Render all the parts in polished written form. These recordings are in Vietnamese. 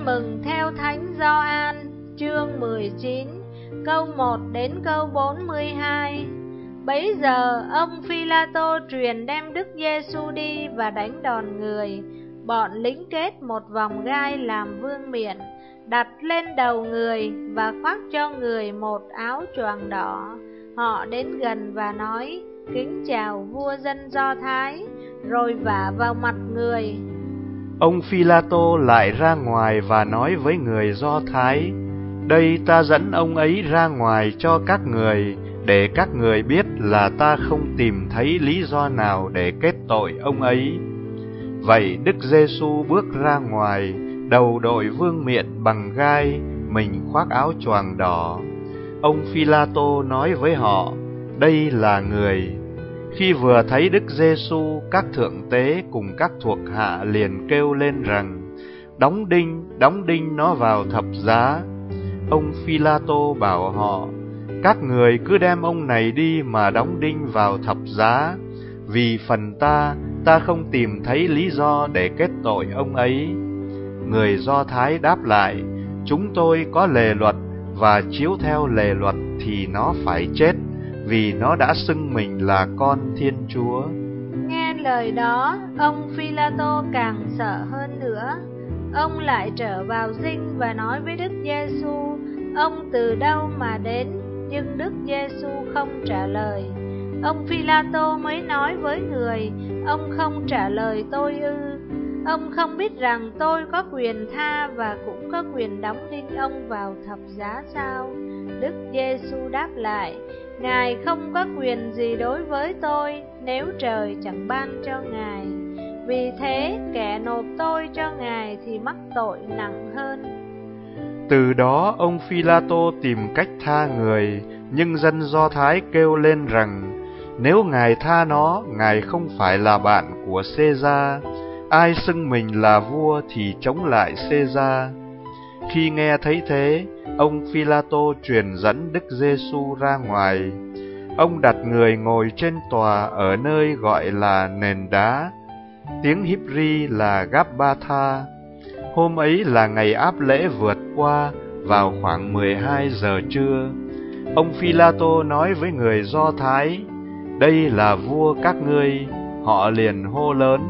Tin mừng theo Thánh Gioan, chương 19, câu 1 đến câu 42. Bấy giờ ông Phi-la-tô truyền đem Đức Giê-xu đi và đánh đòn người. Bọn lính kết một vòng gai làm vương miện, đặt lên đầu người và khoác cho người một áo choàng đỏ. Họ đến gần và nói: Kính chào vua dân Do Thái, rồi vả vào mặt người. Ông Phi-la-tô lại ra ngoài và nói với người Do Thái: Đây, ta dẫn ông ấy ra ngoài cho các người, để các người biết là ta không tìm thấy lý do nào để kết tội ông ấy. Vậy Đức Giê-xu bước ra ngoài, đầu đội vương miện bằng gai, mình khoác áo choàng đỏ. Ông Phi-la-tô nói với họ: Đây là người. Khi vừa thấy Đức Giê-xu, các thượng tế cùng các thuộc hạ liền kêu lên rằng: đóng đinh nó vào thập giá. Ông Phi-la-tô bảo họ: Các người cứ đem ông này đi mà đóng đinh vào thập giá. Vì phần ta không tìm thấy lý do để kết tội ông ấy. Người Do Thái đáp lại: Chúng tôi có lề luật, và chiếu theo lề luật thì nó phải chết, vì nó đã xưng mình là con Thiên Chúa. Nghe lời đó, ông Phi-la-tô càng sợ hơn nữa. Ông lại trở vào dinh và nói với Đức Giê-xu: Ông từ đâu mà đến? Nhưng Đức Giê-xu không trả lời. Ông Phi-la-tô mới nói với người: Ông không trả lời tôi ư? Ông không biết rằng tôi có quyền tha và cũng có quyền đóng đinh ông vào thập giá sao? Đức Giê-xu đáp lại: Ngài không có quyền gì đối với tôi, nếu trời chẳng ban cho Ngài. Vì thế kẻ nộp tôi cho Ngài thì mắc tội nặng hơn. Từ đó ông Phi-la-tô tìm cách tha người, nhưng dân Do Thái kêu lên rằng: Nếu Ngài tha nó, Ngài không phải là bạn của Xê-ra. Ai xưng mình là vua thì chống lại Xê-ra. Khi nghe thấy thế, ông Phi-la-tô truyền dẫn Đức Giê-xu ra ngoài. Ông đặt người ngồi trên tòa ở nơi gọi là nền đá, tiếng Híp-ri là Gáp-ba-tha. Hôm ấy là ngày áp lễ vượt qua, vào khoảng 12 giờ trưa. Ông Phi-la-tô nói với người Do Thái: Đây là vua các ngươi. Họ liền hô lớn: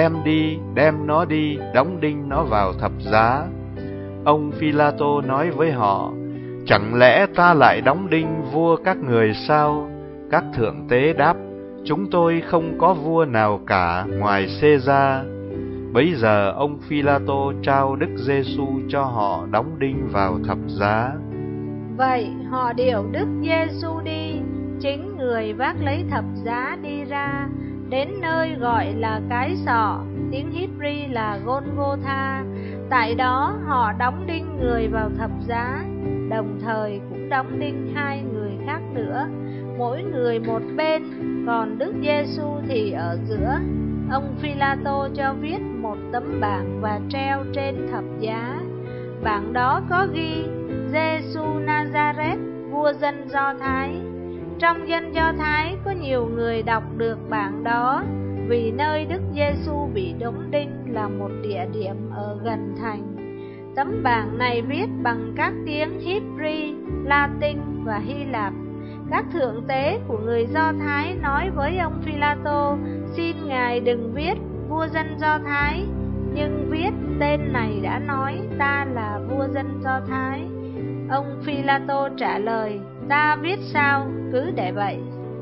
Đem nó đi, đóng đinh nó vào thập giá. Ông Phi-la-tô nói với họ: Chẳng lẽ ta lại đóng đinh vua các người sao? Các thượng tế đáp: Chúng tôi không có vua nào cả ngoài Xê-ra. Bấy giờ ông Phi-la-tô trao Đức Giê-xu cho họ đóng đinh vào thập giá. Vậy họ điệu Đức Giê-xu đi, chính người vác lấy thập giá đi ra, đến nơi gọi là Cái Sọ, tiếng Híp-ri là Gôn-gô-tha. Tại đó họ đóng đinh người vào thập giá, đồng thời cũng đóng đinh hai người khác nữa, mỗi người một bên, còn Đức Giê-xu thì ở giữa. Ông Phi-la-tô cho viết một tấm bảng và treo trên thập giá. Bảng đó có ghi: Giê-xu Na-za-rét, vua dân Do Thái. Trong dân Do Thái có nhiều người đọc được bảng đó, vì nơi Đức Giê-xu bị đóng đinh là một địa điểm ở gần thành. Tấm bảng này viết bằng các tiếng Híp-ri, La-tinh và Hy Lạp. Các thượng tế của người Do Thái nói với ông Phi-la-tô: Xin Ngài đừng viết vua dân Do Thái, nhưng viết tên này đã nói ta là vua dân Do Thái. Ông Phi-la-tô trả lời: Ta viết sao, cứ để vậy.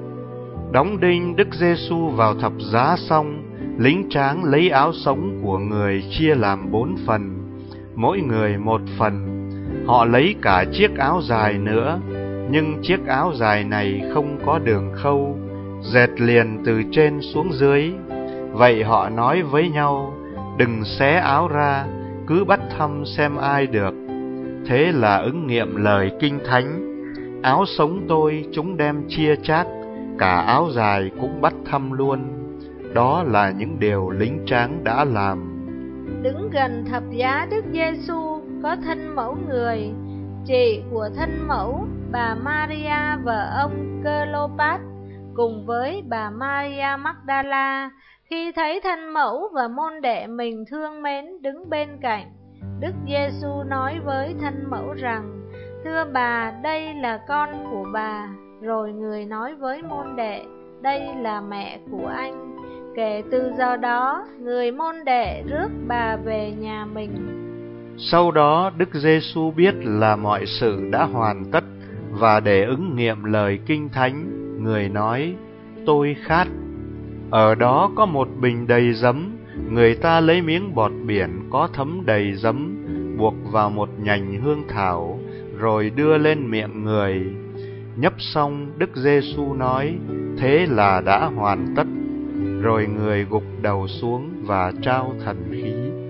Đóng đinh Đức Giê-xu vào thập giá xong, lính tráng lấy áo sống của người chia làm 4 phần, mỗi người một phần. Họ lấy cả chiếc áo dài nữa, nhưng chiếc áo dài này không có đường khâu, dệt liền từ trên xuống dưới. Vậy họ nói với nhau: Đừng xé áo ra, cứ bắt thăm xem ai được. Thế là ứng nghiệm lời Kinh Thánh: Áo sống tôi chúng đem chia chác, cả áo dài cũng bắt thăm luôn. Đó là những điều lính tráng đã làm. Đứng gần thập giá Đức Giê-xu có thân mẫu người, chị của thân mẫu, bà Maria vợ ông Cơ-lô-pát, cùng với bà Maria Magdala. Khi thấy thân mẫu và môn đệ mình thương mến đứng bên cạnh, Đức Giêsu nói với thân mẫu rằng: "Thưa bà, đây là con của bà." Rồi người nói với môn đệ: "Đây là mẹ của anh." Kể từ giờ đó, người môn đệ rước bà về nhà mình. Sau đó Đức Giêsu biết là mọi sự đã hoàn tất, và để ứng nghiệm lời Kinh Thánh, người nói: "Tôi khát." Ở đó có một bình đầy giấm, người ta lấy miếng bọt biển có thấm đầy giấm, buộc vào một nhành hương thảo, rồi đưa lên miệng người. Nhấp xong, Đức Giêsu nói: "Thế là đã hoàn tất." Rồi người gục đầu xuống và trao thần khí.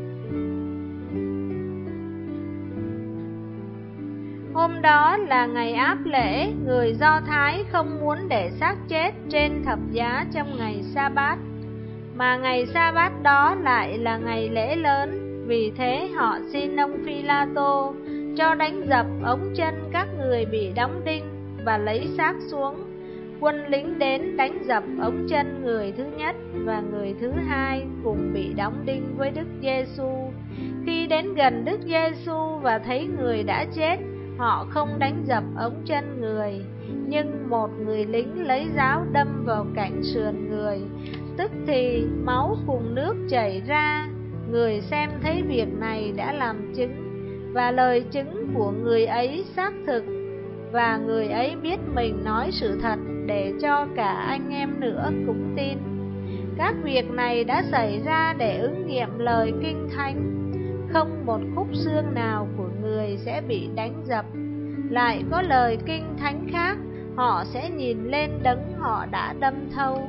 Hôm đó là ngày áp lễ, người Do Thái không muốn để xác chết trên thập giá trong ngày Sa-bát, mà ngày Sa-bát đó lại là ngày lễ lớn. Vì thế họ xin ông Phi-la-tô cho đánh dập ống chân các người bị đóng đinh và lấy xác xuống. Quân lính đến đánh dập ống chân người thứ nhất và người thứ hai cùng bị đóng đinh với Đức Giêsu. Khi đến gần Đức Giêsu và thấy người đã chết, họ không đánh dập ống chân người, nhưng một người lính lấy giáo đâm vào cạnh sườn người. Tức thì máu cùng nước chảy ra. Người xem thấy việc này đã làm chứng, và lời chứng của người ấy xác thực, và người ấy biết mình nói sự thật, để cho cả anh em nữa cũng tin. Các việc này đã xảy ra để ứng nghiệm lời Kinh Thánh: "Không một khúc xương nào của người sẽ bị đánh dập." Lại có lời Kinh Thánh khác: "Họ sẽ nhìn lên đấng họ đã đâm thâu."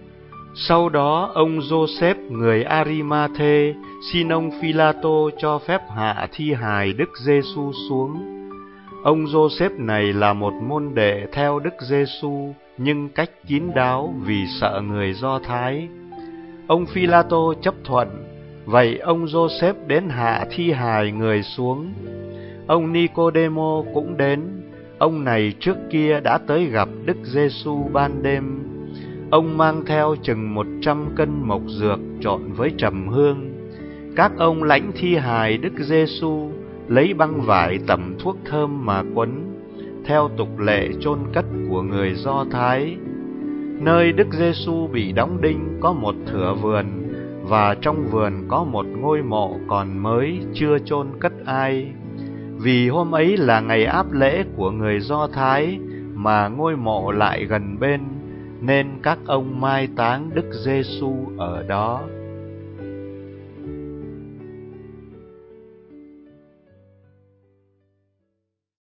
Sau đó ông Giô-xép người Ari-ma-thê xin ông Phi-la-tô cho phép hạ thi hài Đức Giêsu xuống. Ông Giô-xép này là một môn đệ theo Đức Giêsu, nhưng cách kín đáo vì sợ người Do Thái. Ông Phi-la-tô chấp thuận, vậy ông Giô-xép đến hạ thi hài người xuống. Ông Ni-cô-đê-mô cũng đến. Ông này trước kia đã tới gặp Đức Giêsu ban đêm. Ông mang theo chừng 100 cân mộc dược trộn với trầm hương. Các ông lãnh thi hài Đức Giêsu, lấy băng vải tẩm thuốc thơm mà quấn, theo tục lệ chôn cất của người Do Thái. Nơi Đức Giêsu bị đóng đinh có một thửa vườn, và trong vườn có một ngôi mộ còn mới, chưa chôn cất ai. Vì hôm ấy là ngày áp lễ của người Do Thái, mà ngôi mộ lại gần bên, nên các ông mai táng Đức Giêsu ở đó.